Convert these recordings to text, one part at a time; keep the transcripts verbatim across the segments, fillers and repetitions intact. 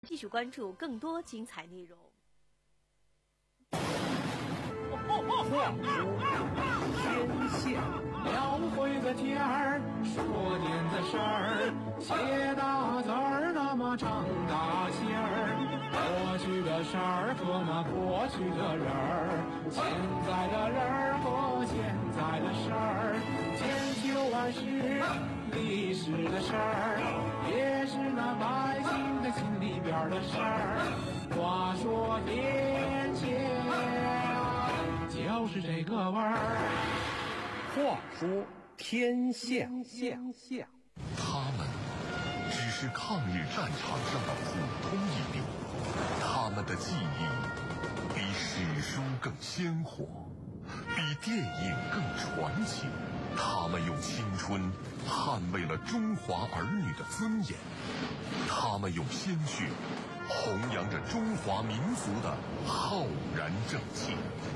继续关注更多精彩内容。 话说天下， 描绘个天儿，说点子事儿，写大字儿，那么长大线儿。过去的事儿和那过去的人儿，现在的人儿和现在的事儿，千秋万世历史的事儿，也是那百姓的心里边的事儿。话说天下，就是这个味儿。 话说天下， 他们只是抗日战场上的普通一兵，他们的记忆比史书更鲜活，比电影更传奇。他们用青春捍卫了中华儿女的尊严，他们用鲜血弘扬着中华民族的浩然正气。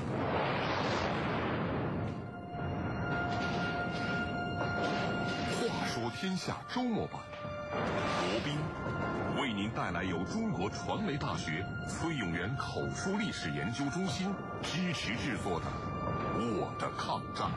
话说天下周末版，罗宾为您带来由中国传媒大学崔永元口述历史研究中心支持制作的《我的抗战》。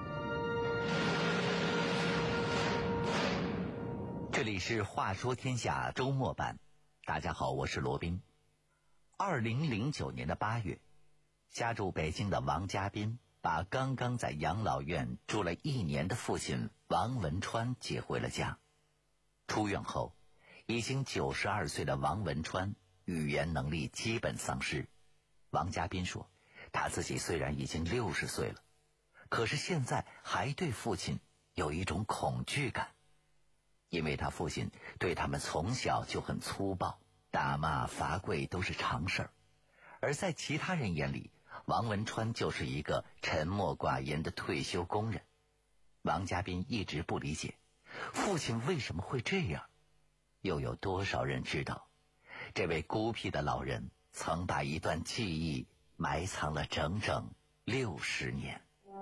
这里是话说天下周末版，大家好，我是罗宾。二零零九年的八月，家住北京的王家斌把刚刚在养老院住了一年的父亲王文川接回了家。出院后，已经九十二岁的王文川语言能力基本丧失。王家斌说，他自己虽然已经六十岁了，可是现在还对父亲有一种恐惧感，因为他父亲对他们从小就很粗暴，打骂罚跪都是常事儿。而在其他人眼里，王文川就是一个沉默寡言的退休工人。王家斌一直不理解父亲为什么会这样，又有多少人知道这位孤僻的老人曾把一段记忆埋藏了整整六十年。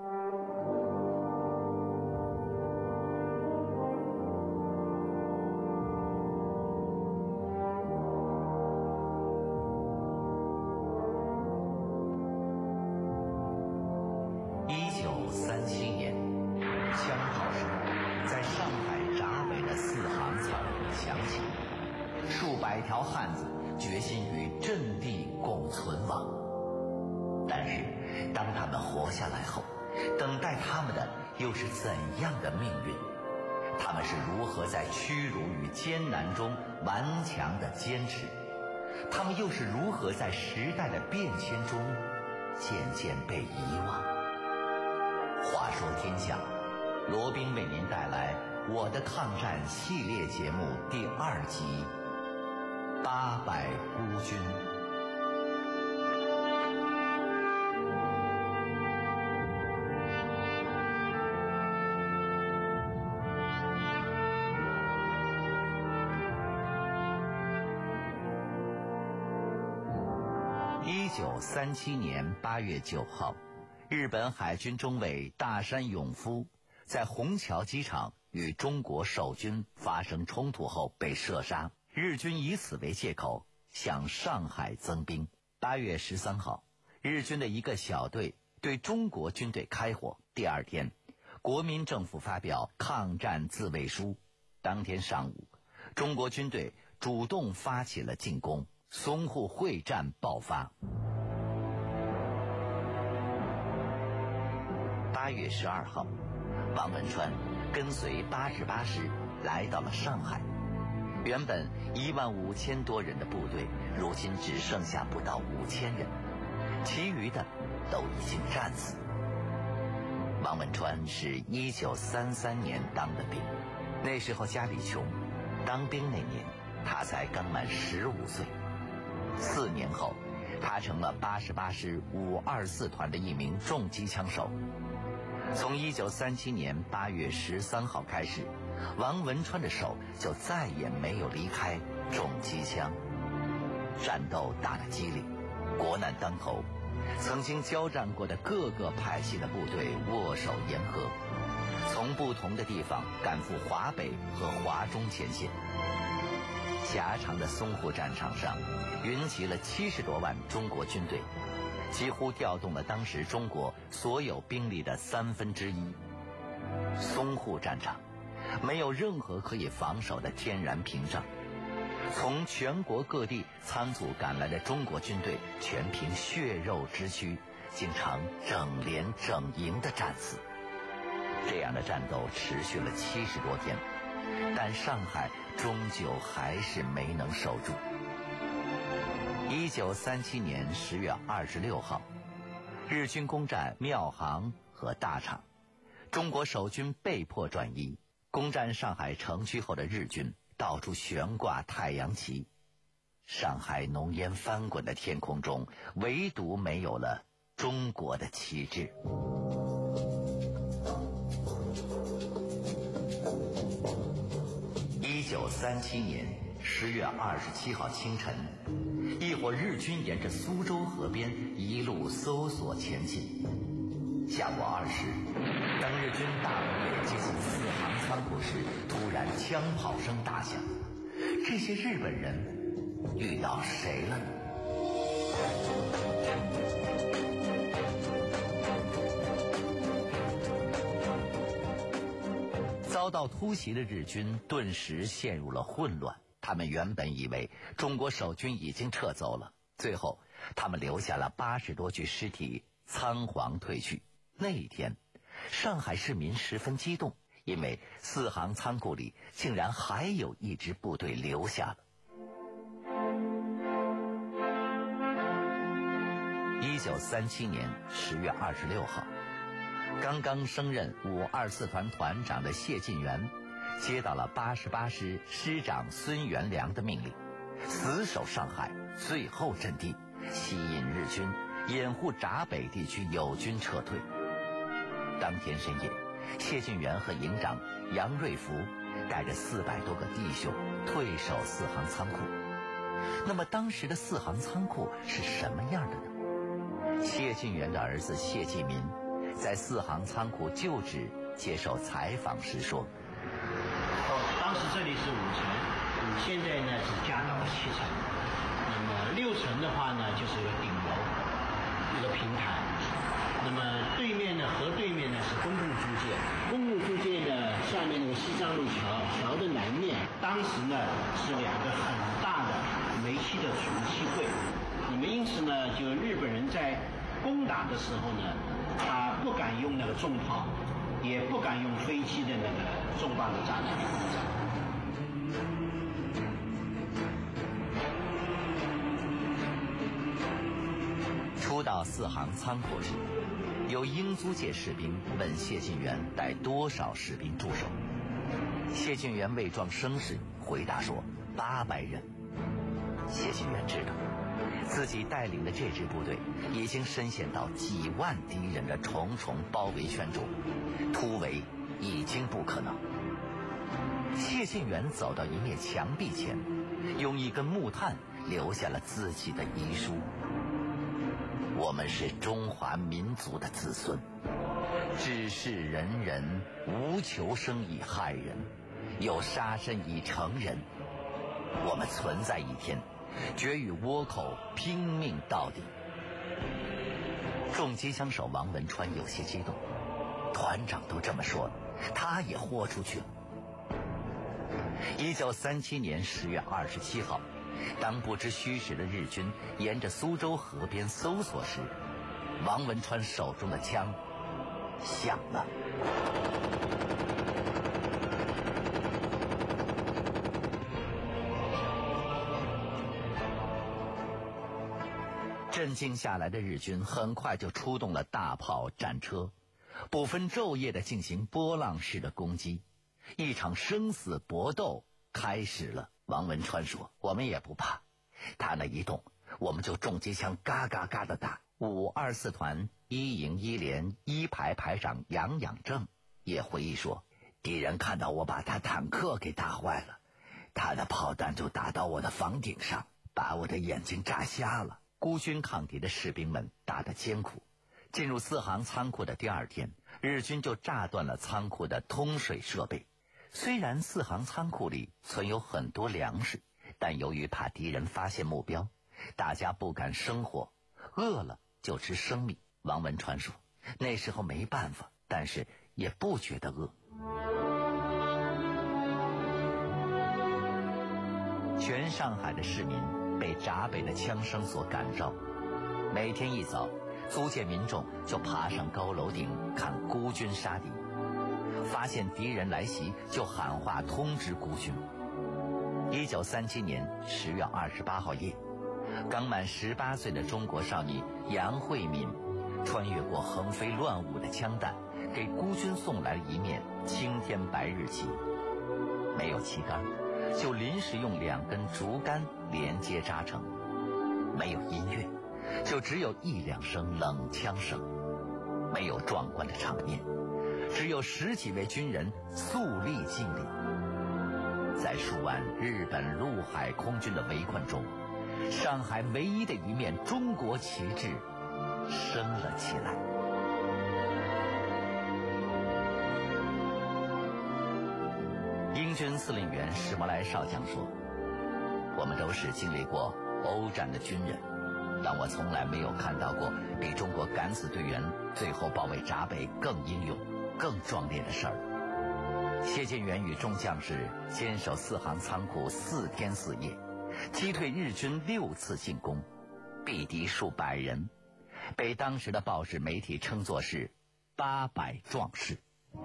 一九三七年，枪炮声在上海闸北的四行草里响起，数百条汉子决心与阵地共存亡。但是当他们活下来后，等待他们的又是怎样的命运？他们是如何在屈辱与艰难中顽强地坚持？他们又是如何在时代的变迁中渐渐被遗忘？话说天下，罗宾为您带来我的抗战系列节目第二集《八百孤军》。一九三七年八月九号，日本海军中尉大山勇夫在虹桥机场与中国守军发生冲突后被射杀，日军以此为借口向上海增兵。八月十三号，日军的一个小队对中国军队开火。第二天，国民政府发表抗战自卫书。当天上午，中国军队主动发起了进攻，淞沪会战爆发。八月十二号，王文川跟随八十八师来到了上海。原本一万五千多人的部队，如今只剩下不到五千人，其余的都已经战死。王文川是一九三三年当的兵，那时候家里穷，当兵那年他才刚满十五岁。四年后，他成了八十八师五二四团的一名重机枪手。从一九三七年八月十三号开始，王文川的手就再也没有离开重机枪。战斗打得激烈，国难当头，曾经交战过的各个派系的部队握手言和，从不同的地方赶赴华北和华中前线。 狭长的淞沪战场上，云集了七十多万中国军队，几乎调动了当时中国所有兵力的三分之一。淞沪战场没有任何可以防守的天然屏障，从全国各地仓促赶来的中国军队，全凭血肉之躯，经常整连整营的战死。这样的战斗持续了七十多天，但上海终究还是没能守住。一九三七年十月二十六号，日军攻占庙行和大厂，中国守军被迫转移。攻占上海城区后的日军到处悬挂太阳旗，上海浓烟翻滚的天空中，唯独没有了中国的旗帜。一九三七年十月二十七号清晨，一伙日军沿着苏州河边一路搜索前进。下午二时，当日军大本营接近四行仓库时，突然枪炮声大响。这些日本人遇到谁了呢？遭到突袭的日军顿时陷入了混乱。他们原本以为中国守军已经撤走了，最后他们留下了八十多具尸体，仓皇退去。那一天，上海市民十分激动，因为四行仓库里竟然还有一支部队留下了。一九三七年十月二十六号，刚刚升任五二四团团长的谢晋元接到了八十八师师长孙元良的命令，死守上海最后阵地，吸引日军，掩护闸北地区友军撤退。当天深夜，谢晋元和营长杨瑞福带着四百多个弟兄退守四行仓库。那么当时的四行仓库是什么样的呢？谢晋元的儿子谢继民在四行仓库旧址接受采访时说： 哦，当时这里是五层，现在呢只加到了七层。那么六层的话呢，就是一个顶楼，一个平台。那么对面呢，河对面呢是公共租界，公共租界呢下面那个西藏路桥，桥的南面，当时呢是两个很大的煤气的储气柜。那么因此呢，就日本人在攻打的时候呢，他不敢用那个重炮，也不敢用飞机的那个重磅的炸弹去轰炸。 初到四行仓库时，有英租界士兵问谢晋元带多少士兵驻守。谢晋元伪装声势，回答说八百人。谢晋元知道自己带领的这支部队已经深陷到几万敌人的重重包围圈中，突围已经不可能。谢晋元走到一面墙壁前，用一根木炭留下了自己的遗书：我们是中华民族的子孙，治世仁人，无求生以害人，有杀身以成仁。我们存在一天，决与倭寇拼命到底。重机枪手王文川有些激动，团长都这么说了，他也豁出去了。一九三七年十月二十七号，当不知虚实的日军沿着苏州河边搜索时，王文川手中的枪响了。镇静下来的日军很快就出动了大炮、战车，不分昼夜地进行波浪式的攻击。一场生死搏斗开始了。王文川说：我们也不怕，他那一动，我们就重机枪嘎嘎嘎的打。五二四团一营一连一排排长杨养正也回忆说，敌人看到我把他坦克给打坏了，他的炮弹就打到我的房顶上，把我的眼睛炸瞎了。孤军抗敌的士兵们打得艰苦。进入四行仓库的第二天，日军就炸断了仓库的通水设备。虽然四行仓库里存有很多粮食， 但由于怕敌人发现目标，大家不敢生火，饿了就吃生米。王文传说，那时候没办法，但是也不觉得饿。全上海的市民被闸北的枪声所感召，每天一早，租界民众就爬上高楼顶看孤军杀敌，发现敌人来袭就喊话通知孤军。一九三七年十月二十八号夜，刚满十八岁的中国少女杨慧敏穿越过横飞乱舞的枪弹，给孤军送来了一面青天白日旗。没有旗杆，就临时用两根竹竿连接扎成。没有音乐，就只有一两声冷枪声。没有壮观的场面，只有十几位军人肃立敬礼。在数万日本陆海空军的围困中，上海唯一的一面中国旗帜升了起来。英军司令员史莫莱少将说，我们都是经历过欧战的军人，但我从来没有看到过比中国敢死队员最后保卫闸北更英勇更壮烈的事儿。谢晋元与众将士坚守四行仓库四天四夜，击退日军六次进攻，毙敌数百人，被当时的报纸媒体称作是八百壮士。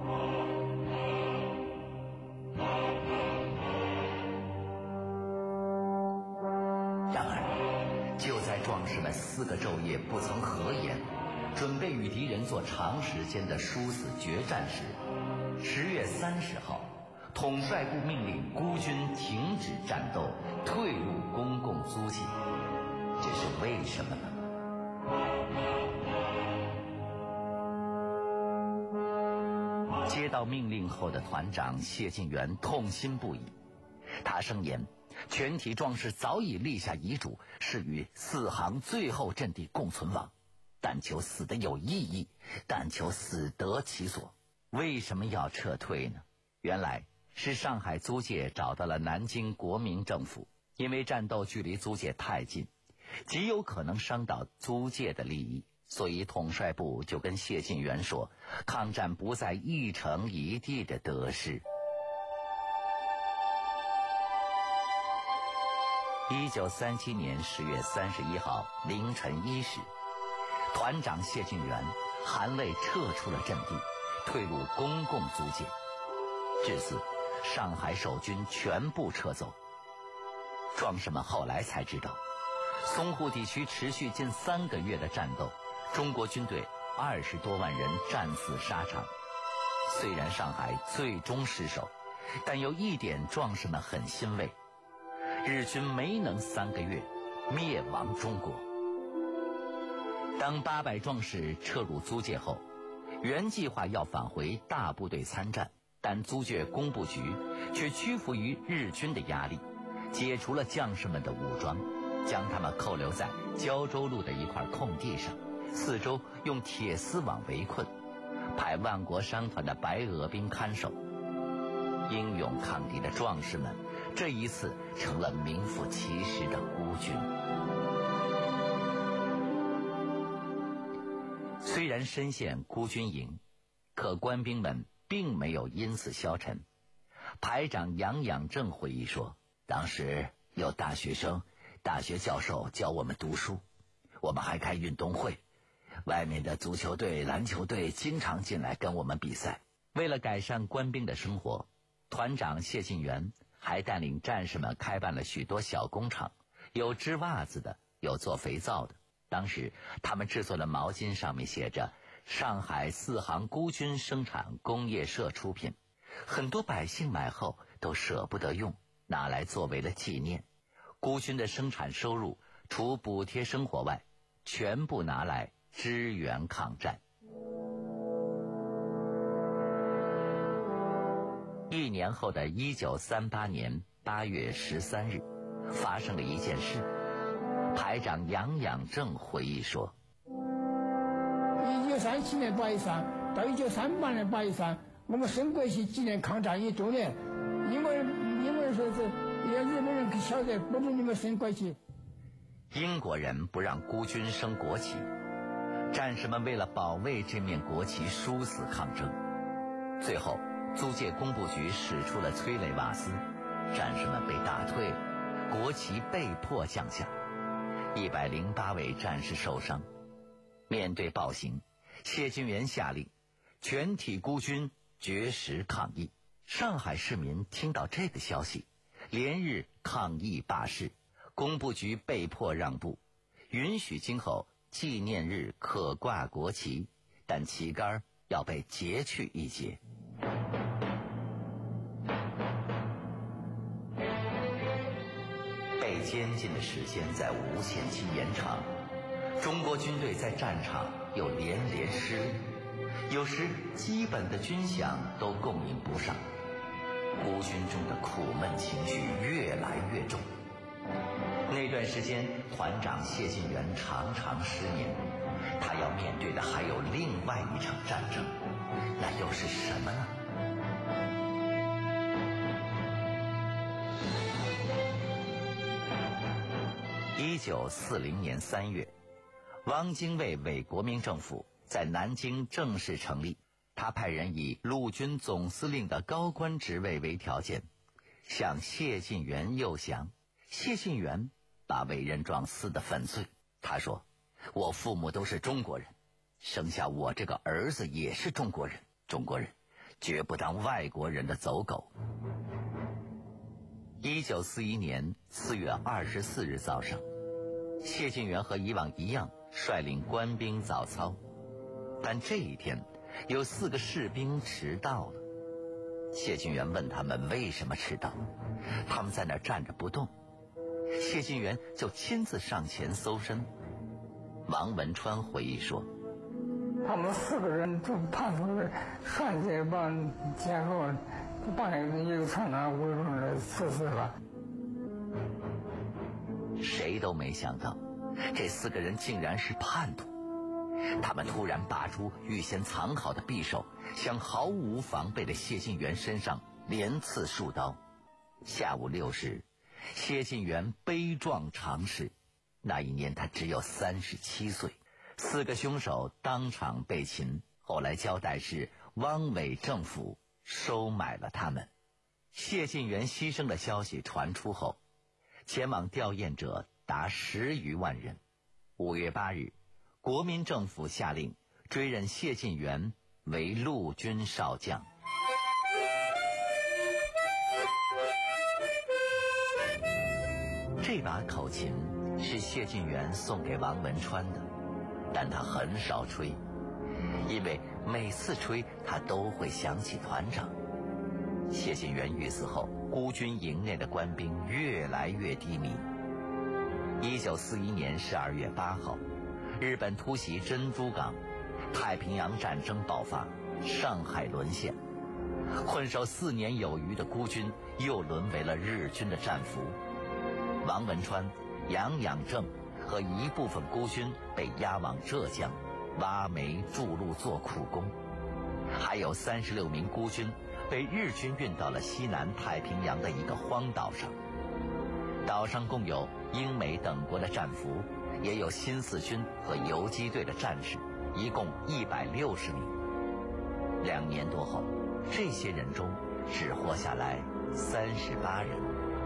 然而就在壮士们四个昼夜不曾合眼，准备与敌人做长时间的殊死决战时，十月三十号，统帅部命令孤军停止战斗，退入公共租界。这是为什么呢？接到命令后的团长谢晋元痛心不已，他声言全体壮士早已立下遗嘱，是与四行最后阵地共存亡，但求死得有意义，但求死得其所。为什么要撤退呢？原来是上海租界找到了南京国民政府，因为战斗距离租界太近，极有可能伤到租界的利益，所以统帅部就跟谢晋元说，抗战不在一城一地的得失。一九三七年十月三十一号凌晨一时，团长谢晋元含泪撤出了阵地，退入公共租界。至此，上海守军全部撤走。壮士们后来才知道，淞沪地区持续近三个月的战斗，中国军队二十多万人战死沙场。虽然上海最终失守，但有一点壮士们很欣慰，日军没能三个月灭亡中国。当八百壮士撤入租界后，原计划要返回大部队参战，但租界工部局却屈服于日军的压力，解除了将士们的武装，将他们扣留在胶州路的一块空地上，四周用铁丝网围困，派万国商团的白俄兵看守。英勇抗敌的壮士们这一次成了名副其实的孤军。虽然深陷孤军营，可官兵们并没有因此消沉。排长杨养正回忆说，当时有大学生、大学教授教我们读书，我们还开运动会，外面的足球队、篮球队经常进来跟我们比赛。为了改善官兵的生活，团长谢晋元还带领战士们开办了许多小工厂，有织袜子的，有做肥皂的。当时他们制作的毛巾上面写着上海四行孤军生产工业社出品，很多百姓买后都舍不得用，拿来作为了纪念。孤军的生产收入除补贴生活外，全部拿来支援抗战。一年后的一九三八年八月十三日，发生了一件事。排长杨养正回忆说， 一九三七年八月三到一九三八年八月三，我们升国旗纪念抗战一周年，因为因为说是也日本人晓得不准你们升国旗。 英国人不让孤军升国旗，战士们为了保卫这面国旗殊死抗争。最后租界工部局使出了催泪瓦斯，战士们被打退，国旗被迫降下，一百零八位战士受伤。面对暴行，谢晋元下令全体孤军绝食抗议。上海市民听到这个消息，连日抗议罢市，工部局被迫让步，允许今后纪念日可挂国旗，但旗杆要被截去一截。被监禁的时间在无限期延长，中国军队在战场又连连失利，有时基本的军饷都供应不上，孤军中的苦闷情绪越来越重。那段时间，团长谢晋元常常失眠，他要面对的还有另外一场战争，那又是什么呢？一九四零年三月，汪精卫伪国民政府在南京正式成立，他派人以陆军总司令的高官职位为条件，向谢晋元诱降。谢晋元把委任状撕得粉碎，他说：“我父母都是中国人，生下我这个儿子也是中国人，中国人绝不当外国人的走狗。”一九四一年四月二十四日早上，谢晋元和以往一样率领官兵早操，但这一天有四个士兵迟到了。谢晋元问他们为什么迟到，他们在那儿站着不动，谢晋元就亲自上前搜身。王文川回忆说：“ 他们四个人就叛徒上街把前后把一个船长围住了刺死了。” 谁都没想到，这四个人竟然是叛徒。他们突然拔出预先藏好的匕首，向毫无防备的谢晋元身上连刺数刀。下午六时，谢晋元悲壮长逝，那一年他只有三十七岁。四个凶手当场被擒，后来交代是汪伪政府收买了他们。谢晋元牺牲的消息传出后，前往吊唁者达十余万人。五月八日，国民政府下令追认谢晋元为陆军少将。这把口琴是谢晋元送给王文川的，但他很少吹，因为每次吹他都会想起团长。谢晋元遇死后，孤军营内的官兵越来越低迷。一九四一年十二月八号，日本突袭珍珠港，太平洋战争爆发，上海沦陷。困守四年有余的孤军又沦为了日军的战俘。王文川、杨养正和一部分孤军被押往浙江，挖煤筑路做苦工，还有三十六名孤军被日军运到了西南太平洋的一个荒岛上。岛上共有英美等国的战俘，也有新四军和游击队的战士，一共一百六十名。两年多后，这些人中只活下来三十八人。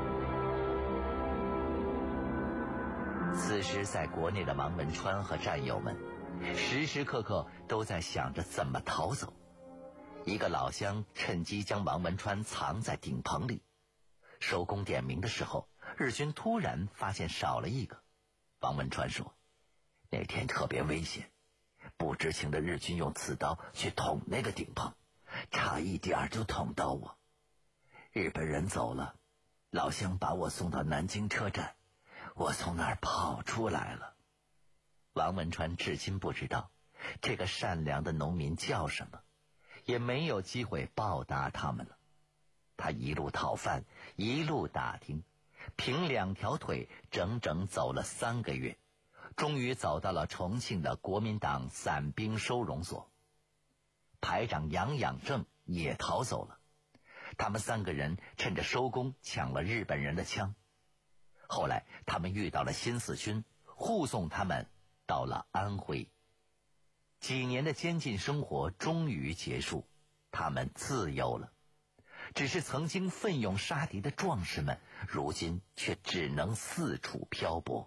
此时在国内的王文川和战友们时时刻刻都在想着怎么逃走。一个老乡趁机将王文川藏在顶棚里，收工点名的时候，日军突然发现少了一个。王文川说，那天特别危险，不知情的日军用刺刀去捅那个顶棚，差一点就捅到我。日本人走了，老乡把我送到南京车站，我从那儿跑出来了。王文川至今不知道这个善良的农民叫什么，也没有机会报答他们了。他一路讨饭，一路打听，凭两条腿整整走了三个月，终于走到了重庆的国民党散兵收容所。排长杨养正也逃走了。 他们三个人趁着收工抢了日本人的枪。后来他们遇到了新四军，护送他们到了安徽。几年的监禁生活终于结束，他们自由了。只是曾经奋勇杀敌的壮士们，如今却只能四处漂泊。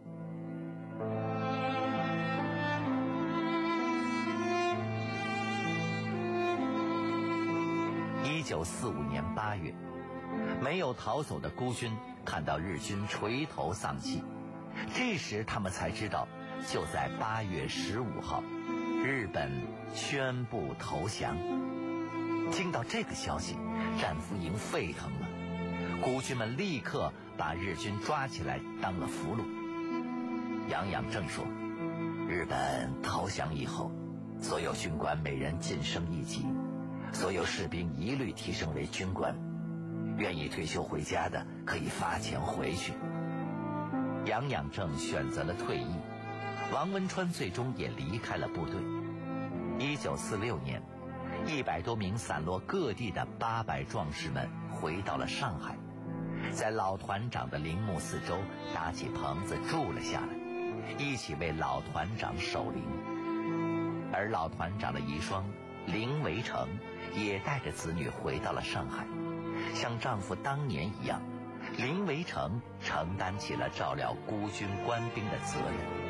一九四五年八月，没有逃走的孤军看到日军垂头丧气，这时他们才知道，就在八月十五号，日本宣布投降。听到这个消息，战俘营沸腾了，孤军们立刻把日军抓起来当了俘虏。杨养正说，日本投降以后，所有军官每人晋升一级，所有士兵一律提升为军官，愿意退休回家的可以发钱回去。杨养正选择了退役，王文川最终也离开了部队。一九四六年，一百多名散落各地的八百壮士们回到了上海，在老团长的陵墓四周搭起棚子住了下来，一起为老团长守灵。而老团长的遗孀林维成也带着子女回到了上海，像丈夫当年一样，林维成承担起了照料孤军官兵的责任。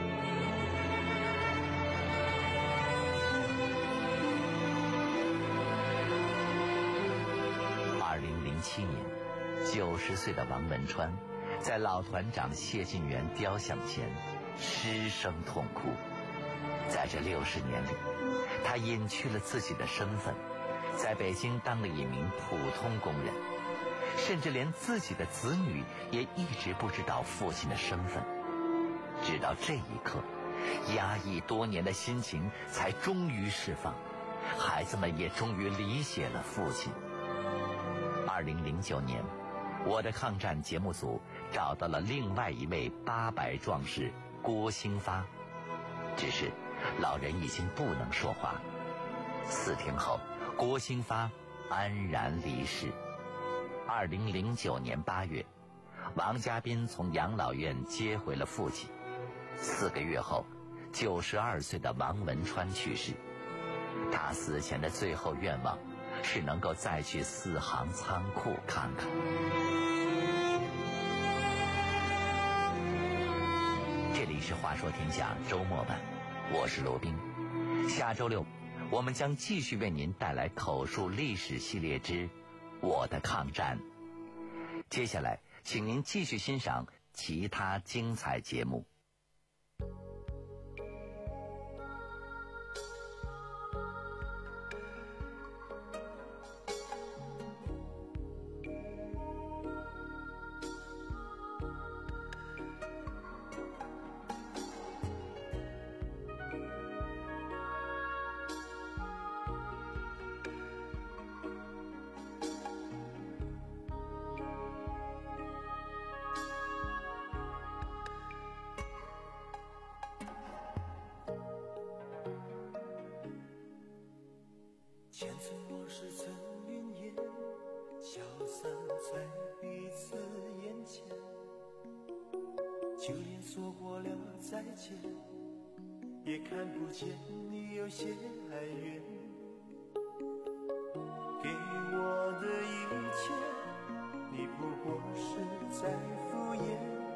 二零零七年，九十岁的王文川在老团长谢晋元雕像前失声痛哭。在这六十年里，他隐去了自己的身份，在北京当了一名普通工人，甚至连自己的子女也一直不知道父亲的身份。直到这一刻，压抑多年的心情才终于释放，孩子们也终于理解了父亲。二零零九年，我的抗战节目组找到了另外一位八百壮士郭兴发，只是老人已经不能说话。四天后，郭兴发安然离世。二零零九年八月，王家斌从养老院接回了父亲。四个月后，九十二岁的王文川去世。他死前的最后愿望是能够再去四行仓库看看。这里是话说天下周末版，我是罗宾。下周六我们将继续为您带来口述历史系列之我的抗战。接下来请您继续欣赏其他精彩节目。 千层往事曾云烟，消散在彼此眼前，就连说过了再见，也看不见你有些哀怨。给我的一切，你不过是在敷衍，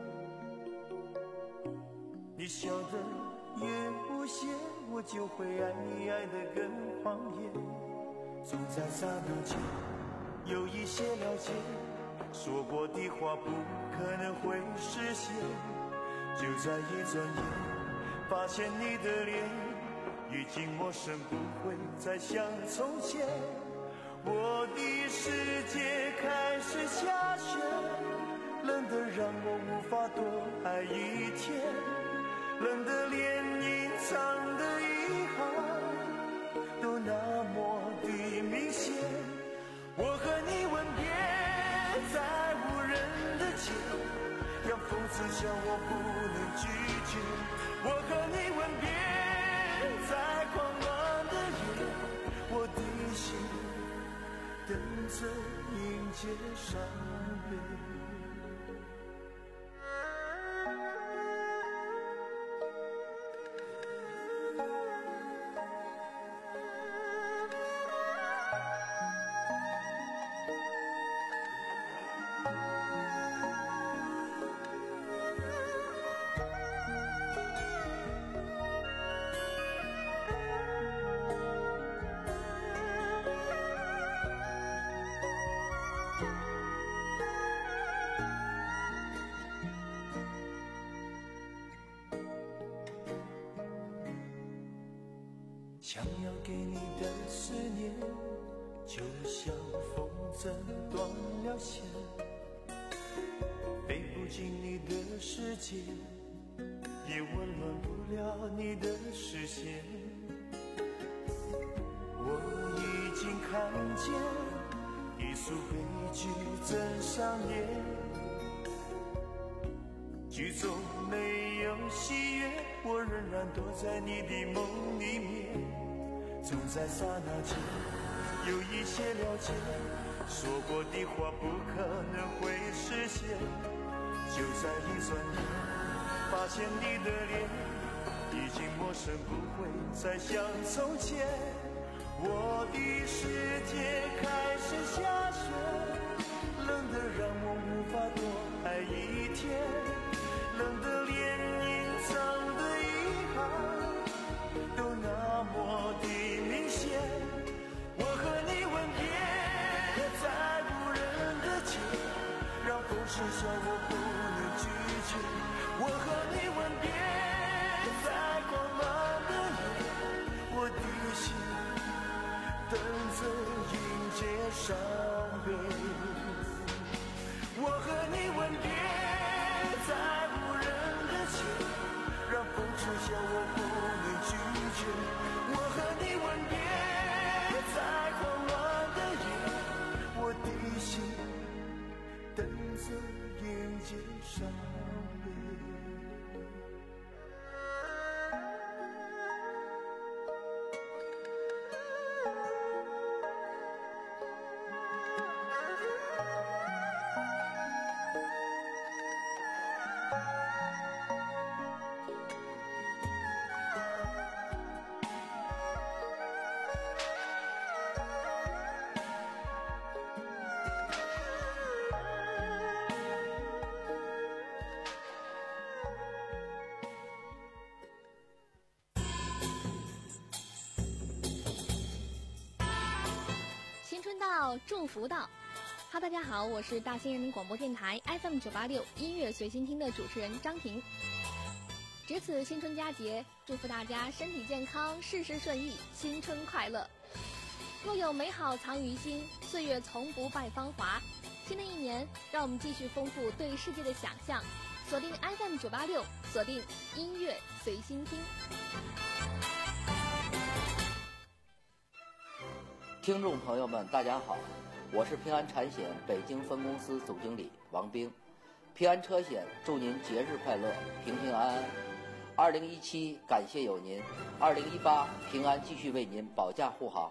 你笑得越无邪，我就会爱你爱得更狂野。总在刹那间有一些了解，说过的话不可能会实现，就在一转眼发现你的脸已经陌生，不会再像从前。我的世界开始下雪，冷得让我无法多爱一天，冷得连隐藏的遗憾都那么的明显。我和你吻别在无人的街，让风刺笑我不能拒绝。我和你吻别在狂乱的夜，我的心等着想要给你的思念，就像风筝断了线，飞不进你的世界，也温暖不了你的视线。我已经看见一出悲剧正上演，剧中没有喜悦，我仍然躲在你的梦里面。总在刹那间有一些了解，说过的话不可能会实现。就在一转眼，发现你的脸已经陌生，不会再像从前。我的世界开始下雪，冷得让我无法多爱一天，冷得连隐藏的遗憾都那么的明显。我和你吻别在无人的街，让风痴笑我不能拒绝。我和你吻别在狂乱的夜，我的心等着迎接伤悲。我和你吻别在无人的街，让风痴笑我不能拒绝。我和你吻别在狂乱的夜，我的心等着迎接伤悲。 新春到，祝福到。哈，大家好，我是大兴人民广播电台 F M 九八六音乐随心听的主持人张婷。值此新春佳节，祝福大家身体健康，事事顺意，新春快乐。若有美好藏于心，岁月从不败芳华。新的一年，让我们继续丰富对世界的想象，锁定 F M 九八六，锁定音乐随心听。 听众朋友们，大家好，我是平安产险北京分公司总经理王兵。平安车险祝您节日快乐，平平安安。二零一七感谢有您，二零一八平安继续为您保驾护航。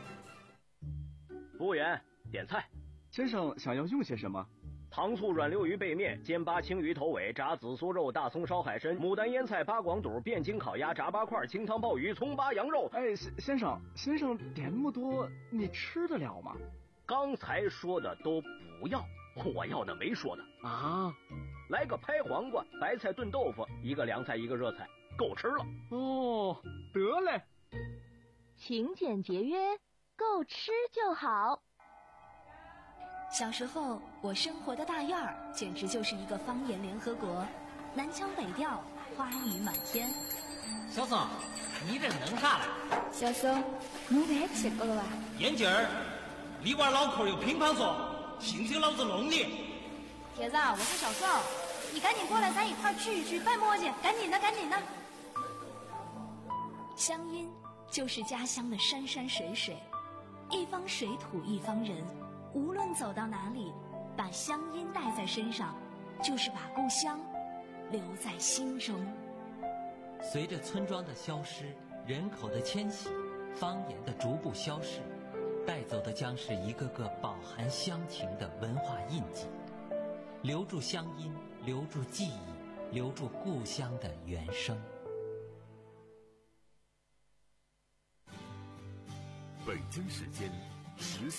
服务员，点菜。 先生想要用些什么？ 糖醋软溜鱼背面、煎八青鱼头尾、炸紫苏肉、大葱烧海参、牡丹腌菜、八广肚、汴京烤鸭、炸八块、清汤鲍鱼、葱八羊肉。 哎，先生，先生点那么多，你吃得了吗？ 刚才说的都不要，我要的没说的啊。 来个拍黄瓜、白菜炖豆腐，一个凉菜，一个热菜，够吃了。 哦，得嘞。 勤俭节约，够吃就好。 小时候，我生活的大院儿简直就是一个方言联合国，南腔北调，花语满天。 小宋，你这弄啥嘞？ 小宋，你别吃过了吧？ 眼镜儿，里边脑壳有乒乓球，信不信老子弄你？ 铁子，我是小宋，你赶紧过来，咱一块儿聚一聚，拜磨叽，赶紧的，赶紧的。 乡音就是家乡的山山水水，一方水土一方人。无论走到哪里，把乡音带在身上，就是把故乡留在心中。 随着村庄的消失，人口的迁徙，方言的逐步消逝，带走的将是一个个饱含乡情的文化印记。留住乡音，留住记忆，留住故乡的原声。 北京时间十